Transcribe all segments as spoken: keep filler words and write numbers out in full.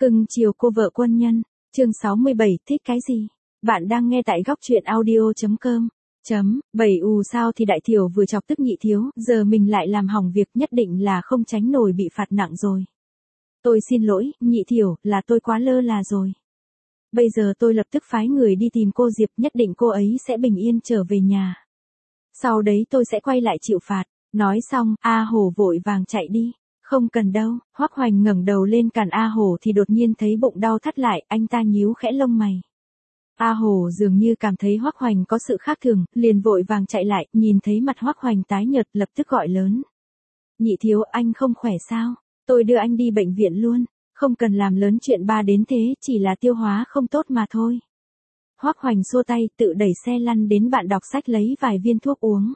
Cưng chiều cô vợ quân nhân, chương sáu mươi bảy, thích cái gì? Bạn đang nghe tại góc truyện audio chấm com. Chấm, bảy ù sao thì đại thiểu vừa chọc tức nhị thiếu, giờ mình lại làm hỏng việc, nhất định là không tránh nổi bị phạt nặng rồi. Tôi xin lỗi, nhị thiểu, là tôi quá lơ là rồi. Bây giờ tôi lập tức phái người đi tìm cô Diệp, nhất định cô ấy sẽ bình yên trở về nhà. Sau đấy tôi sẽ quay lại chịu phạt. Nói xong, A Hổ vội vàng chạy đi. Không cần đâu, Hoắc Hoành ngẩng đầu lên cản A Hổ thì đột nhiên thấy bụng đau thắt lại, anh ta nhíu khẽ lông mày. A Hổ dường như cảm thấy Hoắc Hoành có sự khác thường, liền vội vàng chạy lại, nhìn thấy mặt Hoắc Hoành tái nhợt, lập tức gọi lớn. Nhị thiếu, anh không khỏe sao? Tôi đưa anh đi bệnh viện luôn, không cần làm lớn chuyện ba đến thế, chỉ là tiêu hóa không tốt mà thôi. Hoắc Hoành xua tay, tự đẩy xe lăn đến bạn đọc sách lấy vài viên thuốc uống.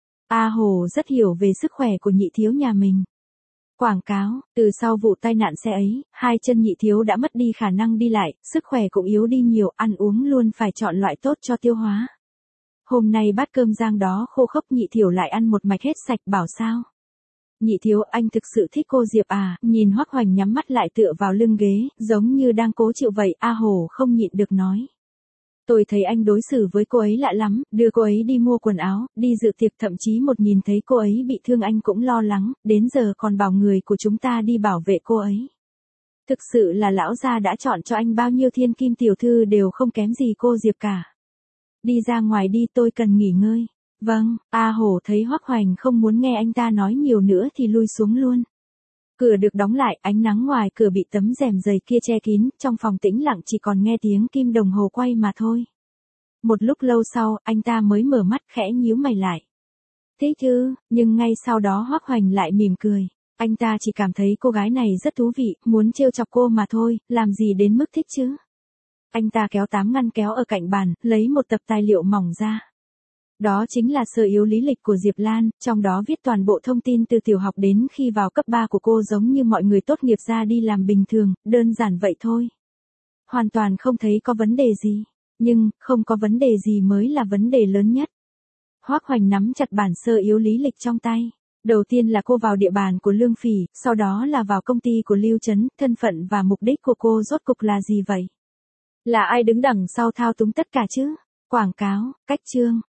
A Hổ rất hiểu về sức khỏe của nhị thiếu nhà mình. Quảng cáo, từ sau vụ tai nạn xe ấy, hai chân nhị thiếu đã mất đi khả năng đi lại, sức khỏe cũng yếu đi nhiều, ăn uống luôn phải chọn loại tốt cho tiêu hóa. Hôm nay bát cơm rang đó khô khốc, nhị thiểu lại ăn một mạch hết sạch, bảo sao? Nhị thiếu, anh thực sự thích cô Diệp à? Nhìn Hoắc Hoành nhắm mắt lại tựa vào lưng ghế, giống như đang cố chịu vậy, A Hổ không nhịn được nói. Tôi thấy anh đối xử với cô ấy lạ lắm, đưa cô ấy đi mua quần áo, đi dự tiệc, thậm chí một nhìn thấy cô ấy bị thương anh cũng lo lắng, đến giờ còn bảo người của chúng ta đi bảo vệ cô ấy. Thực sự là lão gia đã chọn cho anh bao nhiêu thiên kim tiểu thư đều không kém gì cô Diệp cả. Đi ra ngoài đi, tôi cần nghỉ ngơi. Vâng, A Hổ thấy Hoắc Hoành không muốn nghe anh ta nói nhiều nữa thì lui xuống luôn. Cửa được đóng lại, ánh nắng ngoài cửa bị tấm rèm dày kia che kín, trong phòng tĩnh lặng chỉ còn nghe tiếng kim đồng hồ quay mà thôi. Một lúc lâu sau, anh ta mới mở mắt, khẽ nhíu mày lại. Thích chứ, nhưng ngay sau đó Hoắc Hoành lại mỉm cười. Anh ta chỉ cảm thấy cô gái này rất thú vị, muốn trêu chọc cô mà thôi, làm gì đến mức thích chứ. Anh ta kéo tám ngăn kéo ở cạnh bàn, lấy một tập tài liệu mỏng ra. Đó chính là sơ yếu lý lịch của Diệp Lan, trong đó viết toàn bộ thông tin từ tiểu học đến khi vào cấp ba của cô, giống như mọi người tốt nghiệp ra đi làm bình thường, đơn giản vậy thôi. Hoàn toàn không thấy có vấn đề gì, nhưng không có vấn đề gì mới là vấn đề lớn nhất. Hoắc Hoành nắm chặt bản sơ yếu lý lịch trong tay. Đầu tiên là cô vào địa bàn của Lương Phỉ, sau đó là vào công ty của Lưu Trấn, thân phận và mục đích của cô rốt cục là gì vậy? Là ai đứng đằng sau thao túng tất cả chứ? Quảng cáo, cách chương,